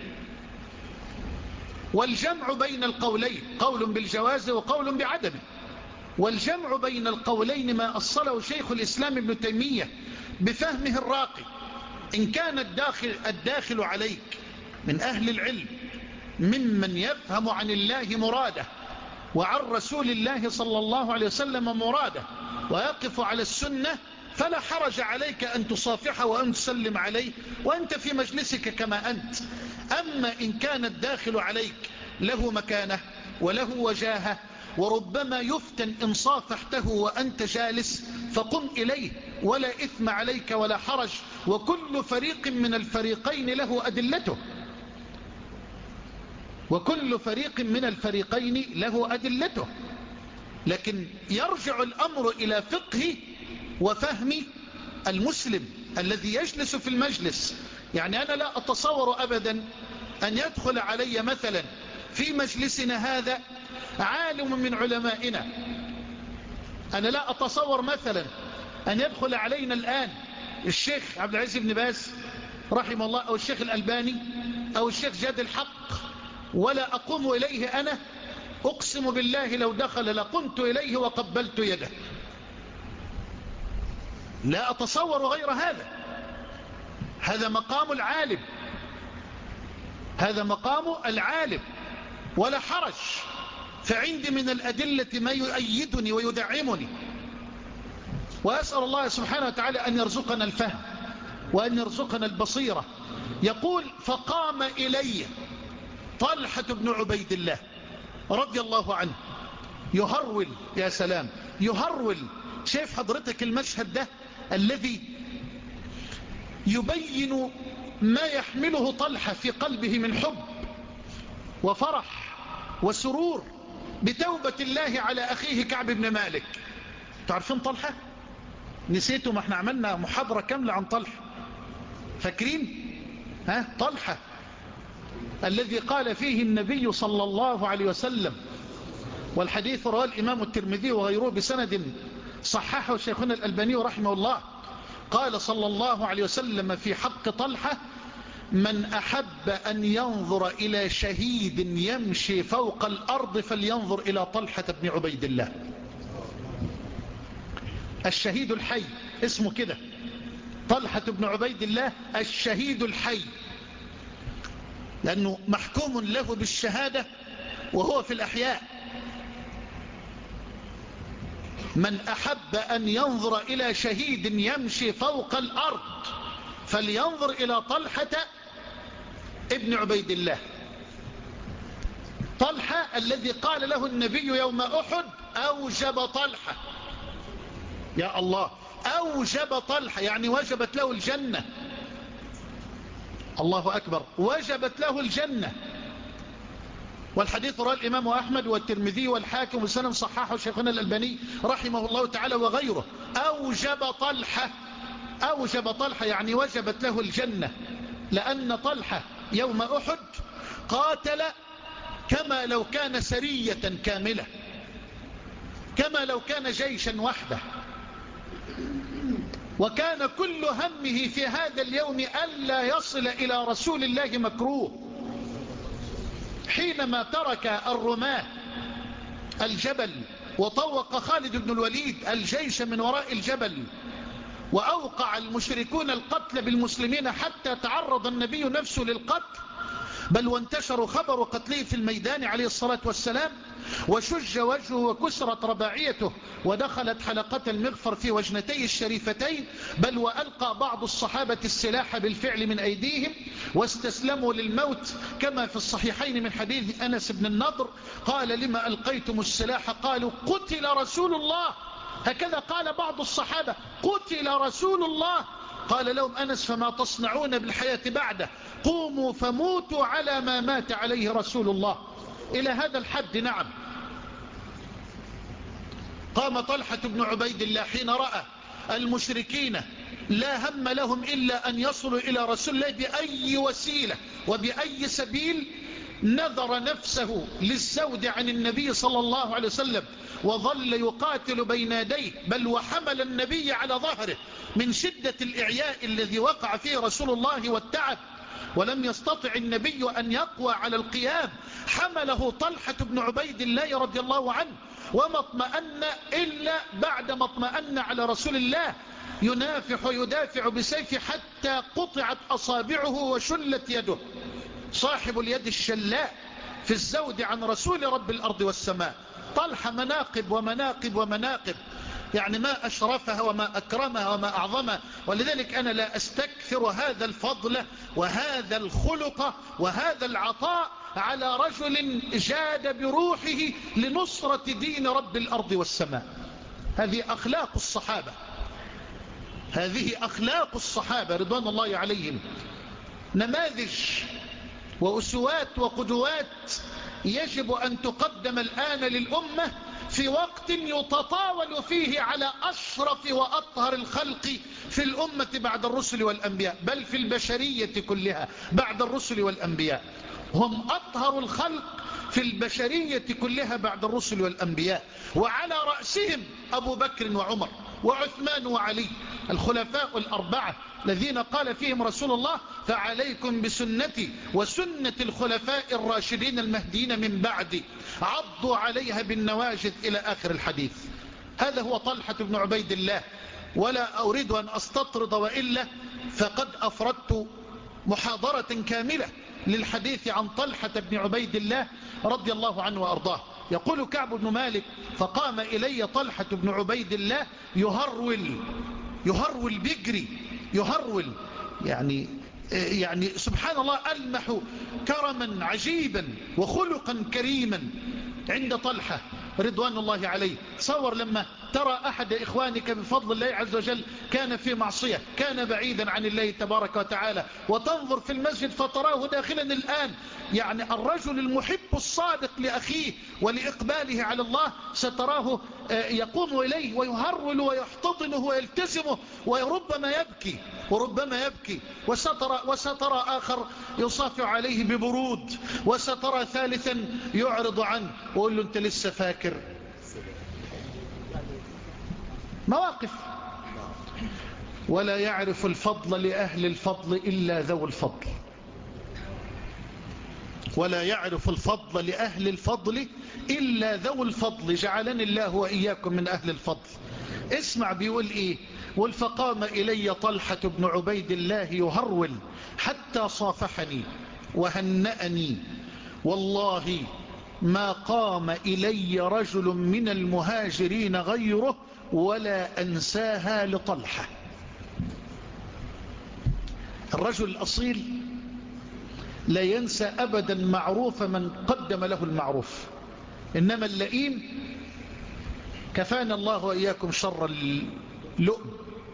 والجمع بين القولين قول بالجواز وقول بعدمه، والجمع بين القولين ما أصله شيخ الإسلام ابن تيمية بفهمه الراقي. إن كان الداخل, الداخل عليك من أهل العلم ممن يفهم عن الله مراده وعن رسول الله صلى الله عليه وسلم مراده ويقف على السنة، فلا حرج عليك أن تصافحه وأن تسلم عليه وأنت في مجلسك كما أنت. أما إن كان الداخل عليك له مكانة وله وجاهة وربما يفتن إن صافحته وأنت جالس فقم إليه ولا إثم عليك ولا حرج، وكل فريق من الفريقين له أدلته وكل فريق من الفريقين له أدلته لكن يرجع الأمر إلى فقه وفهم المسلم الذي يجلس في المجلس. يعني أنا لا أتصور أبدا أن يدخل علي مثلا في مجلسنا هذا عالم من علمائنا، أنا لا أتصور مثلا أن يدخل علينا الآن الشيخ عبد العزيز بن باز رحمه الله أو الشيخ الألباني أو الشيخ جاد الحق ولا أقوم إليه أنا أقسم بالله لو دخل لقمت إليه وقبلت يده، لا أتصور غير هذا. هذا مقام العالم هذا مقام العالم ولا حرج، فعندي من الأدلة ما يؤيدني ويدعمني، وأسأل الله سبحانه وتعالى أن يرزقنا الفهم وأن يرزقنا البصيرة. يقول فقام إلي طلحة بن عبيد الله رضي الله عنه يهرول، يا سلام يهرول. شايف حضرتك المشهد ده الذي يبين ما يحمله طلحة في قلبه من حب وفرح وسرور بتوبة الله على أخيه كعب بن مالك. تعرفين طلحة؟ نسيتوا؟ ما احنا عملنا محاضرة كاملة عن طلحة، فاكرين؟ ها طلحة الذي قال فيه النبي صلى الله عليه وسلم، والحديث رواه الإمام الترمذي وغيره بسند صححه شيخنا الألباني رحمه الله، قال صلى الله عليه وسلم في حق طلحة: من أحب أن ينظر إلى شهيد يمشي فوق الأرض فلينظر إلى طلحة بن عبيد الله. الشهيد الحي اسمه كده، طلحة بن عبيد الله الشهيد الحي، لأنه محكوم له بالشهادة وهو في الأحياء. من أحب أن ينظر إلى شهيد يمشي فوق الأرض فلينظر إلى طلحة ابن عبيد الله. طلحة الذي قال له النبي يوم أحد: أوجب طلحة. يا الله، أوجب طلحة يعني وجبت له الجنة. الله أكبر، وجبت له الجنة. والحديث رواه الإمام أحمد والترمذي والحاكم وسنن صححه شيخنا الألباني رحمه الله تعالى وغيره. أوجب طلحة، أوجب طلحة يعني وجبت له الجنة، لأن طلحة يوم أحد قاتل كما لو كان سرية كاملة، كما لو كان جيشا وحده، وكان كل همه في هذا اليوم ألا يصل إلى رسول الله مكروه. حينما ترك الرماة الجبل وطوق خالد بن الوليد الجيش من وراء الجبل وأوقع المشركون القتل بالمسلمين حتى تعرض النبي نفسه للقتل، بل وانتشر خبر قتله في الميدان عليه الصلاة والسلام، وشج وجهه وكسرت رباعيته ودخلت حلقة المغفر في وجنتيه الشريفتين، بل وألقى بعض الصحابة السلاح بالفعل من أيديهم واستسلموا للموت، كما في الصحيحين من حديث أنس بن النضر قال: لما ألقيتم السلاح؟ قالوا: قتل رسول الله. هكذا قال بعض الصحابة: قتل رسول الله. قال لهم أنس: فما تصنعون بالحياة بعده؟ قوموا فموتوا على ما مات عليه رسول الله. إلى هذا الحد. نعم، قام طلحة بن عبيد الله حين رأى المشركين لا هم لهم إلا أن يصلوا إلى رسول الله بأي وسيلة وبأي سبيل، نذر نفسه للزود عن النبي صلى الله عليه وسلم وظل يقاتل بين يديه، بل وحمل النبي على ظهره من شدة الإعياء الذي وقع فيه رسول الله والتعب، ولم يستطع النبي أن يقوى على القيام، حمله طلحة بن عبيد الله رضي الله عنه، وما اطمأن إلا بعد ما اطمأن على رسول الله، ينافح ويدافع بسيفه حتى قطعت أصابعه وشلت يده. صاحب اليد الشلاء في الزود عن رسول رب الأرض والسماء. طلحة مناقب ومناقب ومناقب، يعني ما أشرفها وما أكرمها وما أعظمها. ولذلك أنا لا أستكثر هذا الفضل وهذا الخلق وهذا العطاء على رجل جاد بروحه لنصرة دين رب الأرض والسماء. هذه أخلاق الصحابة، هذه أخلاق الصحابة رضوان الله عليهم، نماذج وأسوات وقدوات يجب أن تقدم الآن للأمة في وقت يتطاول فيه على أشرف وأطهر الخلق في الأمة بعد الرسل والأنبياء، بل في البشرية كلها بعد الرسل والأنبياء. هم أطهر الخلق في البشرية كلها بعد الرسل والأنبياء، وعلى رأسهم أبو بكر وعمر وعثمان وعلي، الخلفاء الأربعة الذين قال فيهم رسول الله: فعليكم بسنتي وسنة الخلفاء الراشدين المهديين من بعدي، عضوا عليها بالنواجذ إلى آخر الحديث. هذا هو طلحة بن عبيد الله، ولا أريد أن أستطرد، وإلا فقد أفردت محاضرة كاملة للحديث عن طلحة بن عبيد الله رضي الله عنه وأرضاه. يقول كعب بن مالك: فقام إلي طلحة بن عبيد الله يهرول، يهرول بيجري، يهرول يعني يعني سبحان الله، ألمح كرما عجيبا وخلقا كريما عند طلحة رضوان الله عليه. تصور لما ترى أحد إخوانك بفضل الله عز وجل كان في معصية، كان بعيدا عن الله تبارك وتعالى، وتنظر في المسجد فتراه داخلا الآن. يعني الرجل المحب الصادق لأخيه ولإقباله على الله ستراه يقوم إليه ويهرول ويحتضنه ويلتزمه، وربما يبكي وربما يبكي وسترى, وسترى آخر يصافع عليه ببرود، وسترى ثالثا يعرض عنه ويقول له: أنت لسه فاكر؟ مواقف. ولا يعرف الفضل لأهل الفضل إلا ذو الفضل، ولا يعرف الفضل لأهل الفضل إلا ذو الفضل، جعلني الله وإياكم من أهل الفضل. اسمع بيقول إيه: فقام إلي طلحة بن عبيد الله يهرول حتى صافحني وهنأني، والله ما قام إلي رجل من المهاجرين غيره ولا أنساها لطلحة. الرجل الأصيل لا ينسى أبدا معروف من قدم له المعروف، إنما اللئيم كفانا الله وإياكم شر اللؤم.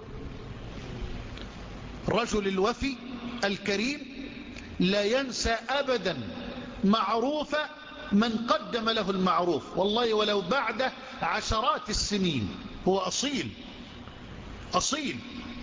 الرجل الوفي الكريم لا ينسى أبدا معروف من قدم له المعروف، والله ولو بعد عشرات السنين. هو أصيل أصيل.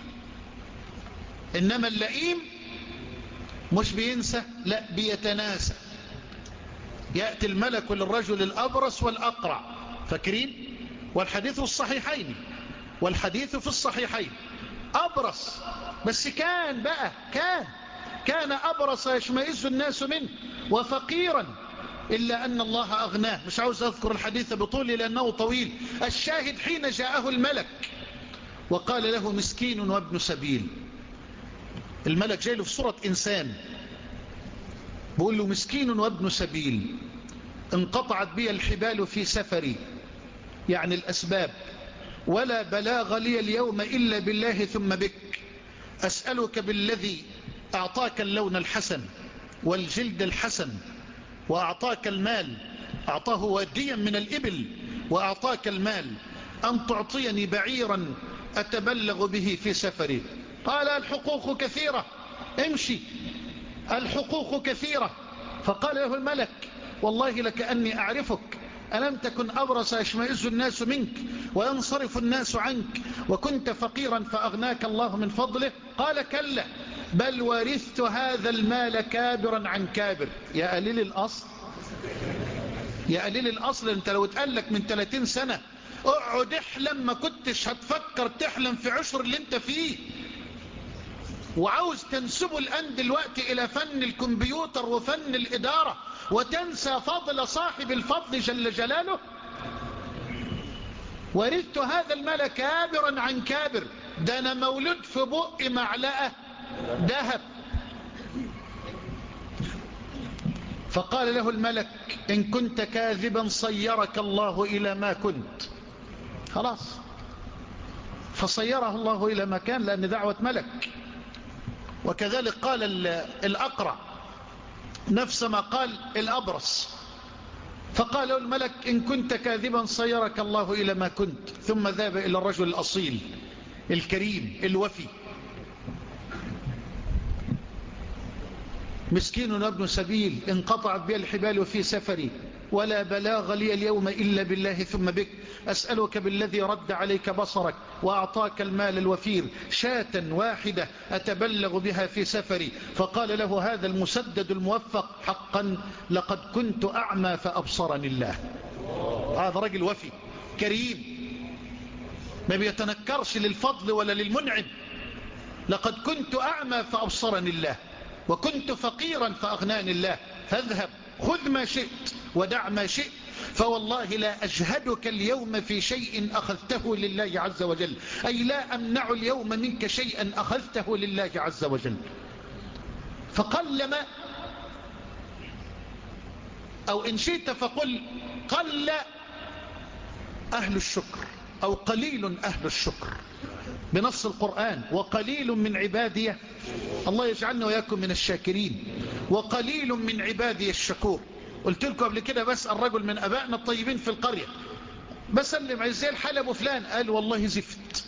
إنما اللئيم مش بينسى، لا بيتناسى. يأتي الملك للرجل الأبرص والأقرع، فاكرين؟ والحديث في الصحيحين، والحديث في الصحيحين. أبرص، بس كان بقى كان كان أبرص يشمئز الناس منه، وفقيرا إلا أن الله أغناه. مش عاوز أذكر الحديث بطول لأنه طويل. الشاهد: حين جاءه الملك وقال له: مسكين وابن سبيل. الملك جاي له في صورة إنسان، بقول له: مسكين وابن سبيل، انقطعت بي الحبال في سفري، يعني الأسباب، ولا بلاغ لي اليوم إلا بالله ثم بك، أسألك بالذي أعطاك اللون الحسن والجلد الحسن وأعطاك المال، أعطاه واديا من الإبل وأعطاك المال، أن تعطيني بعيرا أتبلغ به في سفري. قال: الحقوق كثيرة، امشي، الحقوق كثيرة. فقال له الملك: والله لكأني أعرفك، ألم تكن أبرص يشمئز الناس منك وينصرف الناس عنك، وكنت فقيرا فأغناك الله من فضله؟ قال: كلا، بل ورثت هذا المال كابرا عن كابر. يا قليل الأصل، يا قليل الأصل، انت لو اتقالك من ثلاثين سنة اقعد احلم ما كنتش هتفكر تحلم في عشر اللي انت فيه، وعاوز تنسبه الآن دلوقتي إلى فن الكمبيوتر وفن الإدارة وتنسى فضل صاحب الفضل جل جلاله. ورثت هذا المال كابرا عن كابر، ده أنا مولود في بق معلقة ذهب. فقال له الملك إن كنت كاذبا صيرك الله إلى ما كنت. خلاص، فصيره الله إلى ما كان، لأن دعوة ملك. وكذلك قال الأقرع نفس ما قال الأبرص، فقال له الملك إن كنت كاذبا صيرك الله إلى ما كنت. ثم ذهب إلى الرجل الأصيل الكريم الوفي، مسكين وابن سبيل انقطعت بي الحبال وفي سفري ولا بلاغ لي اليوم إلا بالله ثم بك، أسألك بالذي رد عليك بصرك وأعطاك المال الوفير شاة واحدة أتبلغ بها في سفري. فقال له هذا المسدد الموفق حقا لقد كنت أعمى فأبصرني الله. هذا رجل وفي كريم ما بيتنكرش للفضل ولا للمنعم. لقد كنت أعمى فأبصرني الله وكنت فقيرا فأغناني الله، فاذهب خذ ما شئت ودع ما شئت، فوالله لا أجهدك اليوم في شيء أخذته لله عز وجل، أي لا أمنع اليوم منك شيئا أخذته لله عز وجل. فقلما أو إن شئت فقل قل أهل الشكر أو قليل أهل الشكر بنص القرآن، وقليل من عبادي، الله يجعلنا وياكم من الشاكرين، وقليل من عبادي الشكور. قلت لكم قبل كده بسأل رجل من أبائنا الطيبين في القرية، بسلم عزيز الحال أبو فلان، قال والله زفت.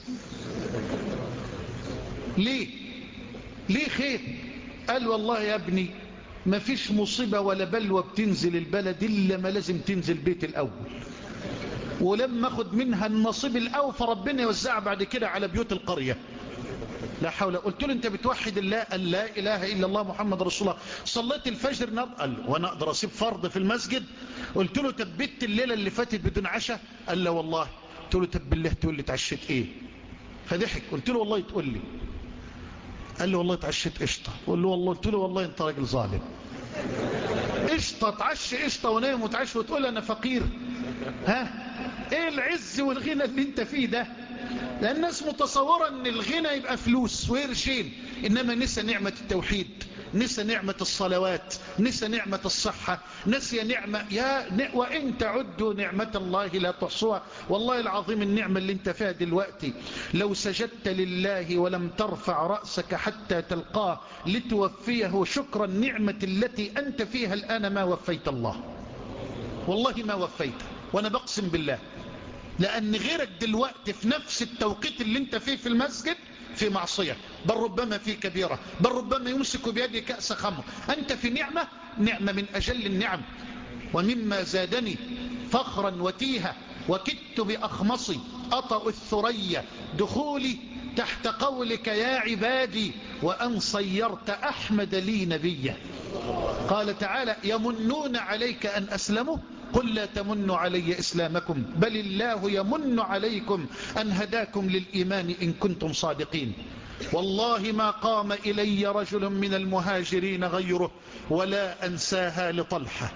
ليه ليه خير؟ قال والله يا ابني ما فيش مصيبة ولا بلوى بتنزل البلد إلا ما لازم تنزل بيت الأول، ولما أخذ منها النصيب الأول فربنا يوزعها بعد كده على بيوت القرية. لا حول. قلت له انت بتوحد الله؟ قال لا اله الا الله محمد رسول الله. صليت الفجر نار؟ قال وانا اقدر اسيب فرض في المسجد؟ قلت له تبت الليله اللي فاتت بدون عشاء؟ قال لا والله. قلت له طب بالله تقول لي اتعشيت ايه؟ فضحك. قلت له والله تقول لي. قال لي والله اتعشيت قشطه. قلت له والله قلت له والله انت راجل ظالم. قشطه تعشي قشطه ونايم وتعشي وتقول انا فقير؟ ها ايه العز والغنى اللي انت فيه ده؟ لأن الناس متصورة ان الغنى يبقى فلوس ويرشين، انما نسى نعمة التوحيد، نسى نعمة الصلوات، نسى نعمة الصحة، نسي نعمة يا ن... وإن تعدوا نعمة الله لا تحصوها. والله العظيم النعمة اللي انت فيها دلوقتي لو سجدت لله ولم ترفع رأسك حتى تلقاه لتوفيه شكر النعمة التي أنت فيها الآن ما وفيت الله، والله ما وفيت. وأنا بقسم بالله لأن غيرك دلوقتي في نفس التوقيت اللي انت فيه في المسجد في معصية، بل ربما في كبيرة، بل ربما يمسك بيده كأس خمر. أنت في نعمة، نعمة من أجل النعم. ومما زادني فخرا وتيها وكدت بأخمصي أطأ الثريا دخولي تحت قولك يا عبادي وأن صيرت أحمد لي نبيا. قال تعالى يمنون عليك أن أسلموا قل لا تمنوا علي إسلامكم بل الله يمن عليكم أن هداكم للإيمان إن كنتم صادقين. والله ما قام إلي رجل من المهاجرين غيره ولا أنساها لطلحة.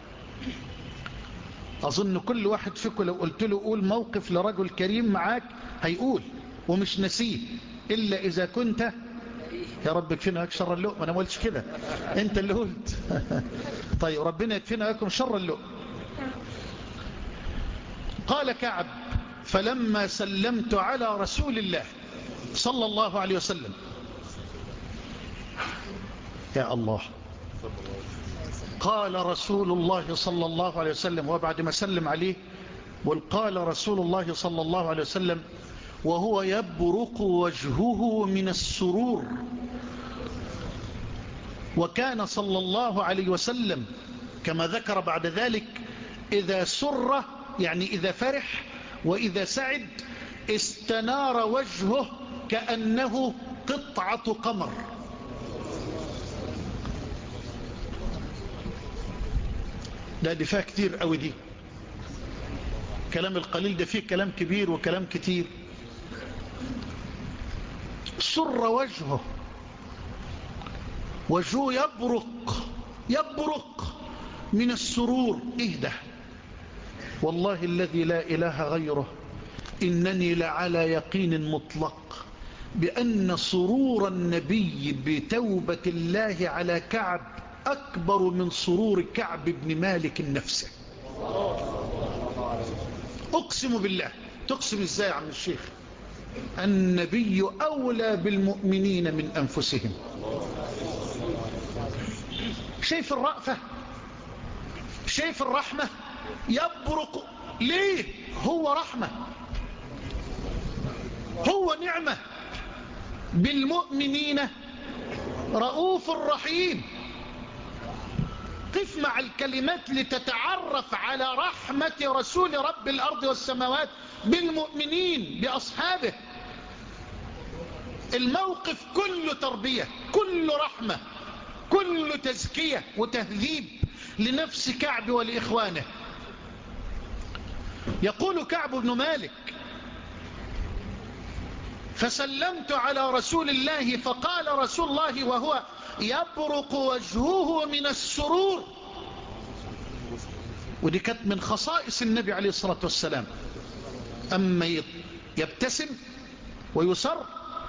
أظن كل واحد فيكم لو قلت له قول موقف لرجل كريم معاك هيقول ومش نسيه، إلا إذا كنت يا رب يكفينا شر اللؤم. أنا ما قلتش كده، أنت اللي قلت. طيب ربنا يكفينا لكم شر اللؤم. قال كعب فلما سلمت على رسول الله صلى الله عليه وسلم، يا الله، قال رسول الله صلى الله عليه وسلم وبعد ما سلم عليه وقال رسول الله صلى الله عليه وسلم وهو يبرق وجهه من السرور. وكان صلى الله عليه وسلم كما ذكر بعد ذلك إذا سر يعني إذا فرح وإذا سعد استنار وجهه كأنه قطعة قمر. ده دي فيها كتير قوي دي. كلام القليل ده فيه كلام كبير وكلام كتير. سر وجهه، وجهه يبرق يبرق من السرور. ايه ده؟ والله الذي لا إله غيره إنني لعلى يقين مطلق بأن سرور النبي بتوبة الله على كعب أكبر من سرور كعب بن مالك نفسه. أقسم بالله. تقسم إزاي يا عم الشيخ؟ النبي أولى بالمؤمنين من أنفسهم. شايف الرأفة؟ شايف الرحمة؟ يبرق. ليه؟ هو رحمة، هو نعمة بالمؤمنين رؤوف رحيم. قف مع الكلمات لتتعرف على رحمة رسول رب الأرض والسماوات بالمؤمنين بأصحابه. الموقف كله تربية، كله رحمة، كله تزكية وتهذيب لنفس كعب ولإخوانه. يقول كعب بن مالك: فسلمت على رسول الله فقال رسول الله وهو يبرق وجهه من السرور. ودي كانت من خصائص النبي عليه الصلاة والسلام، أما يبتسم ويسر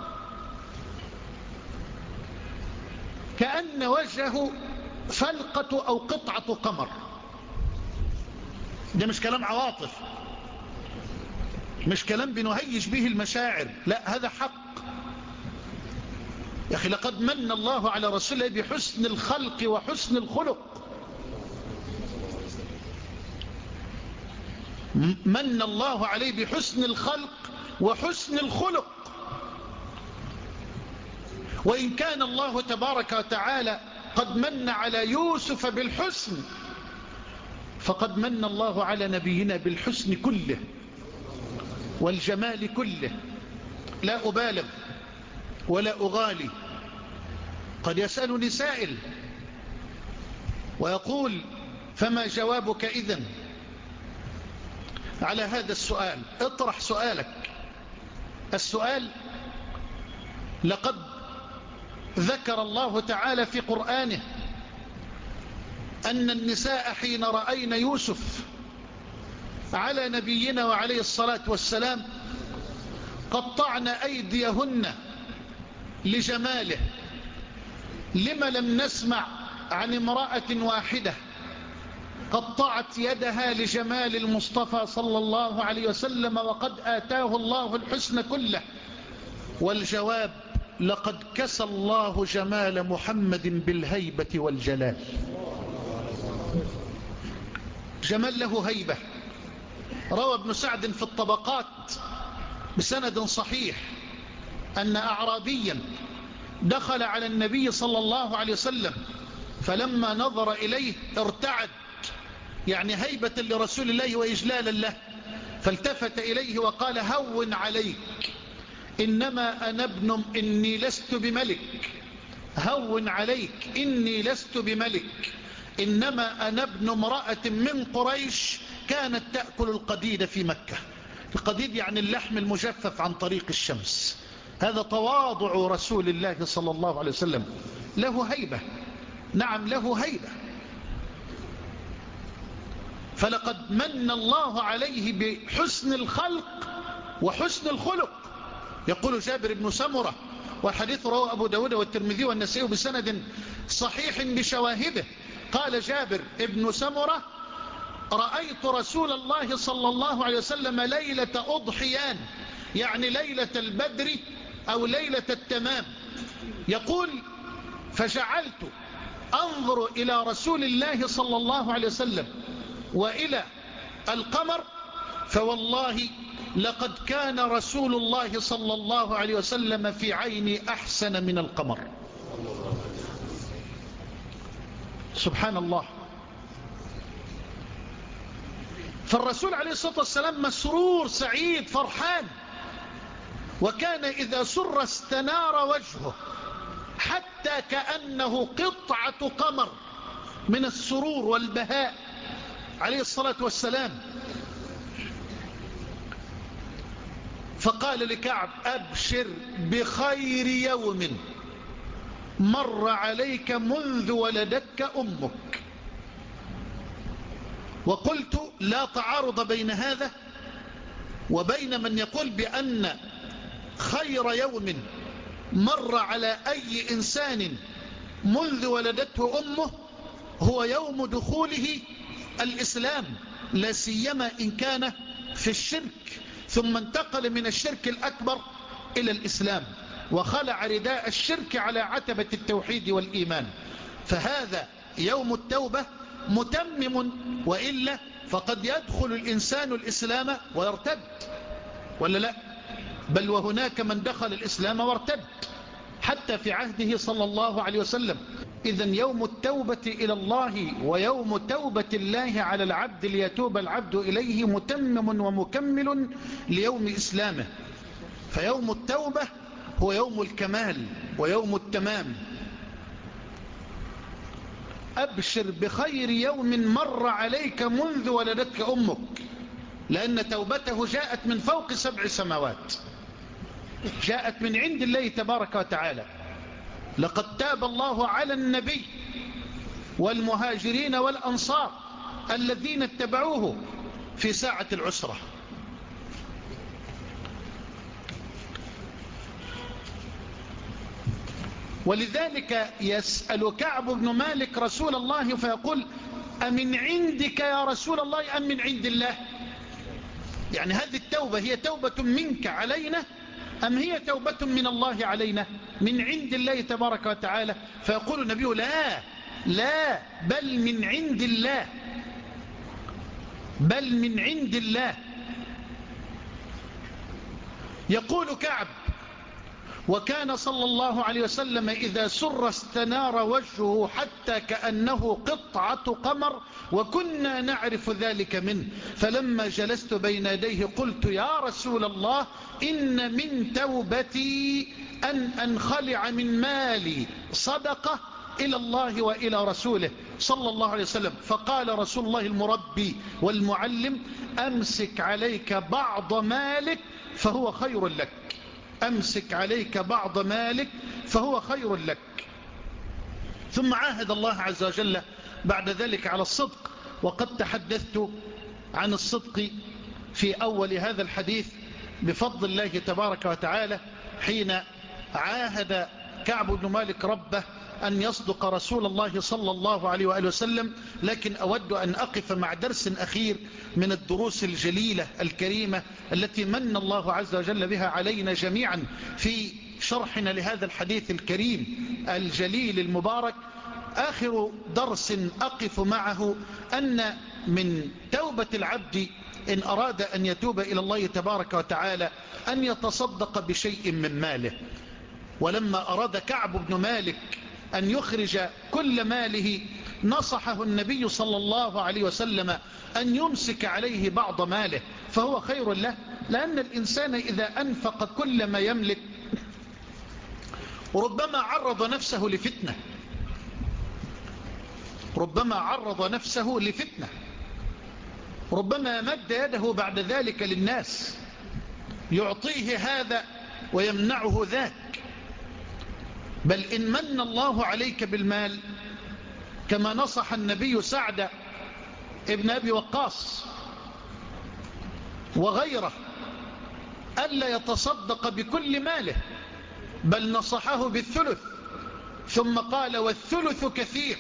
كأن وجهه فلقة أو قطعة قمر. ده مش كلام عواطف، مش كلام بنهيج به المشاعر، لا هذا حق. يا أخي لقد من الله على رسوله بحسن الخلق وحسن الخلق. من الله عليه بحسن الخلق وحسن الخلق. وإن كان الله تبارك وتعالى قد من على يوسف بالحسن، فقد من الله على نبينا بالحسن كله والجمال كله. لا أبالغ ولا أغالي. قد يسألني سائل ويقول: فما جوابك إذن على هذا السؤال؟ اطرح سؤالك. السؤال: لقد ذكر الله تعالى في قرآنه أن النساء حين رأين يوسف على نبينا وعليه الصلاة والسلام قطعن أيديهن لجماله. لما لم نسمع عن امرأة واحدة قطعت يدها لجمال المصطفى صلى الله عليه وسلم وقد آتاه الله الحسن كله؟ والجواب: لقد كسى الله جمال محمد بالهيبة والجلال. جمال له هيبة. روى ابن سعد في الطبقات بسند صحيح أن أعرابيا دخل على النبي صلى الله عليه وسلم فلما نظر إليه ارتعد، يعني هيبة لرسول الله وإجلالا له، فالتفت إليه وقال: هون عليك، إنما أنا ابن إني لست بملك. هون عليك إني لست بملك، إنما أنا ابن امرأة من قريش كانت تأكل القديد في مكة. القديد يعني اللحم المجفف عن طريق الشمس. هذا تواضع رسول الله صلى الله عليه وسلم. له هيبة، نعم له هيبة. فلقد من الله عليه بحسن الخلق وحسن الخلق. يقول جابر بن سمرة، والحديث رواه أبو داود والترمذي والنسائي بسند صحيح بشواهده، قال جابر بن سمرة: رأيت رسول الله صلى الله عليه وسلم ليلة أضحيان، يعني ليلة البدر أو ليلة التمام. يقول: فجعلت أنظر إلى رسول الله صلى الله عليه وسلم وإلى القمر، فوالله لقد كان رسول الله صلى الله عليه وسلم في عيني أحسن من القمر. سبحان الله. فالرسول عليه الصلاة والسلام مسرور سعيد فرحان، وكان إذا سر استنار وجهه حتى كأنه قطعة قمر من السرور والبهاء. عليه الصلاة والسلام، فقال لكعب: أبشر بخير يوم مر عليك منذ ولدتك أمك. وقلت: لا تعارض بين هذا وبين من يقول بأن خير يوم مر على أي إنسان منذ ولدته أمه هو يوم دخوله الإسلام، لا سيما إن كان في الشرك ثم انتقل من الشرك الأكبر إلى الإسلام وخلع رداء الشرك على عتبة التوحيد والإيمان، فهذا يوم التوبة متمم، وإلا فقد يدخل الإنسان الإسلام ويرتد، ولا لا؟ بل وهناك من دخل الإسلام وارتد حتى في عهده صلى الله عليه وسلم. إذن يوم التوبة إلى الله ويوم توبة الله على العبد ليتوب العبد إليه متمم ومكمل ليوم إسلامه، فيوم التوبة هو يوم الكمال ويوم التمام. أبشر بخير يوم مر عليك منذ ولدتك أمك، لأن توبته جاءت من فوق سبع سماوات، جاءت من عند الله تبارك وتعالى. لقد تاب الله على النبي والمهاجرين والأنصار الذين اتبعوه في ساعة العسرة. ولذلك يسأل كعب بن مالك رسول الله فيقول: أمن عندك يا رسول الله أم من عند الله؟ يعني هذه التوبة هي توبة منك علينا أم هي توبة من الله علينا؟ من عند الله تبارك وتعالى. فيقول النبي: لا لا بل من عند الله، بل من عند الله. يقول كعب: وكان صلى الله عليه وسلم إذا سر استنار وجهه حتى كأنه قطعة قمر، وكنا نعرف ذلك منه، فلما جلست بين يديه قلت: يا رسول الله، إن من توبتي أن أنخلع من مالي صدقة إلى الله وإلى رسوله صلى الله عليه وسلم. فقال رسول الله المربي والمعلم: أمسك عليك بعض مالك فهو خير لك، أمسك عليك بعض مالك فهو خير لك. ثم عاهد الله عز وجل بعد ذلك على الصدق، وقد تحدثت عن الصدق في أول هذا الحديث بفضل الله تبارك وتعالى، حين عاهد كعب بن مالك ربه أن يصدق رسول الله صلى الله عليه وآله وسلم. لكن أود أن أقف مع درس أخير من الدروس الجليلة الكريمة التي من الله عز وجل بها علينا جميعا في شرحنا لهذا الحديث الكريم الجليل المبارك. آخر درس أقف معه أن من توبة العبد إن أراد أن يتوب إلى الله تبارك وتعالى أن يتصدق بشيء من ماله. ولما أراد كعب بن مالك أن يخرج كل ماله نصحه النبي صلى الله عليه وسلم أن يمسك عليه بعض ماله فهو خير له، لأن الإنسان إذا أنفق كل ما يملك ربما عرض نفسه لفتنة، ربما عرض نفسه لفتنة، ربما مد يده بعد ذلك للناس يعطيه هذا ويمنعه ذاك. بل إن من الله عليك بالمال كما نصح النبي سعد ابن أبي وقاص وغيره ألا يتصدق بكل ماله، بل نصحه بالثلث، ثم قال: والثلث كثير.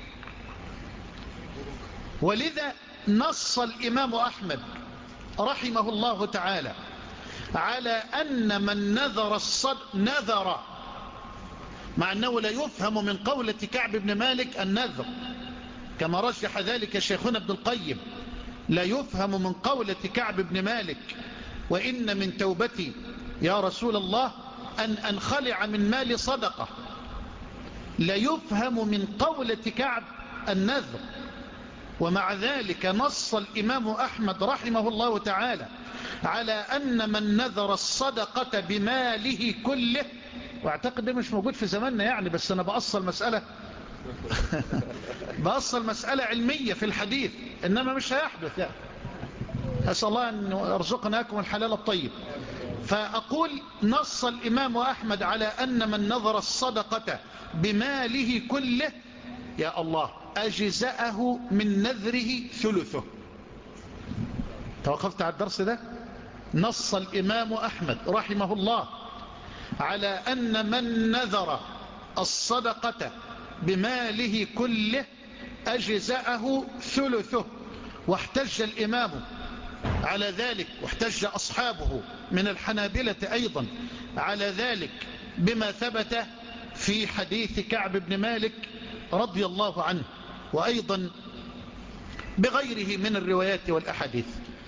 ولذا نص الإمام أحمد رحمه الله تعالى على أن من نذر الصدق نذر، مع أنه لا يفهم من قولة كعب بن مالك النذر كما رجح ذلك شيخنا ابن القيم، لا يفهم من قولة كعب بن مالك وإن من توبتي يا رسول الله أن أنخلع من مال صدقة، لا يفهم من قولة كعب النذر. ومع ذلك نص الإمام أحمد رحمه الله تعالى على أن من نذر الصدقة بماله كله، واعتقد ده مش موجود في زماننا يعني، بس أنا بأصل مسألة بأصل المسألة علمية في الحديث، إنما مش هيحدث يعني. أسأل الله أن يرزقناكم الحلال الطيب. فأقول نص الإمام أحمد على أن من نظر الصدقة بماله كله يا الله أجزأه من نذره ثلثه. توقفت على الدرس ده. نص الإمام أحمد رحمه الله على أن من نذر الصدقة بماله كله أجزأه ثلثه. واحتج الإمام على ذلك، واحتج أصحابه من الحنابلة أيضا على ذلك بما ثبت في حديث كعب بن مالك رضي الله عنه، وأيضا بغيره من الروايات والأحاديث.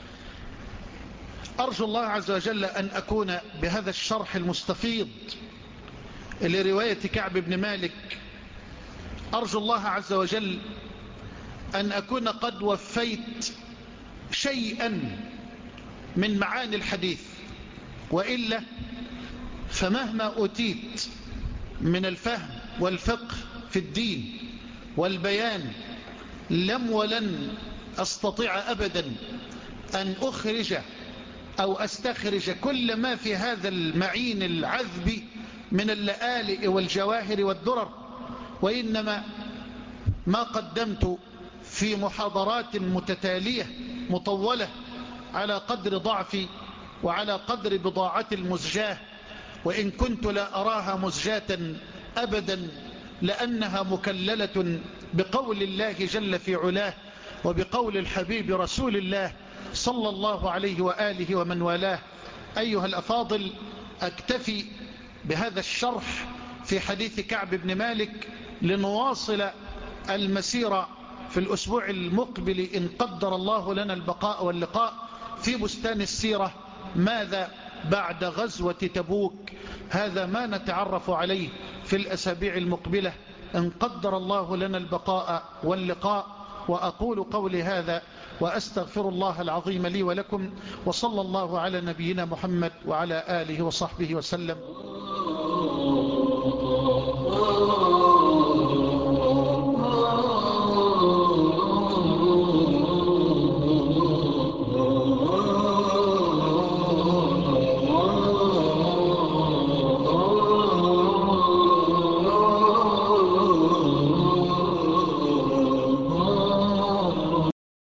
أرجو الله عز وجل أن أكون بهذا الشرح المستفيض لرواية كعب بن مالك، أرجو الله عز وجل أن أكون قد وفيت شيئا من معاني الحديث، وإلا فمهما أوتيت من الفهم والفقه في الدين والبيان لم ولن أستطيع أبدا أن أخرج أو أستخرج كل ما في هذا المعين العذب من اللآلئ والجواهر والدرر، وإنما ما قدمت في محاضرات متتالية مطولة على قدر ضعفي وعلى قدر بضاعة المزجاة، وإن كنت لا أراها مزجاة أبدا لأنها مكللة بقول الله جل في علاه وبقول الحبيب رسول الله صلى الله عليه وآله ومن والاه. أيها الأفاضل، أكتفي بهذا الشرح في حديث كعب بن مالك لنواصل المسيرة في الأسبوع المقبل إن قدر الله لنا البقاء واللقاء في بستان السيرة. ماذا بعد غزوة تبوك؟ هذا ما نتعرف عليه في الأسابيع المقبلة إن قدر الله لنا البقاء واللقاء. وأقول قولي هذا وأستغفر الله العظيم لي ولكم، وصلى الله على نبينا محمد وعلى آله وصحبه وسلم.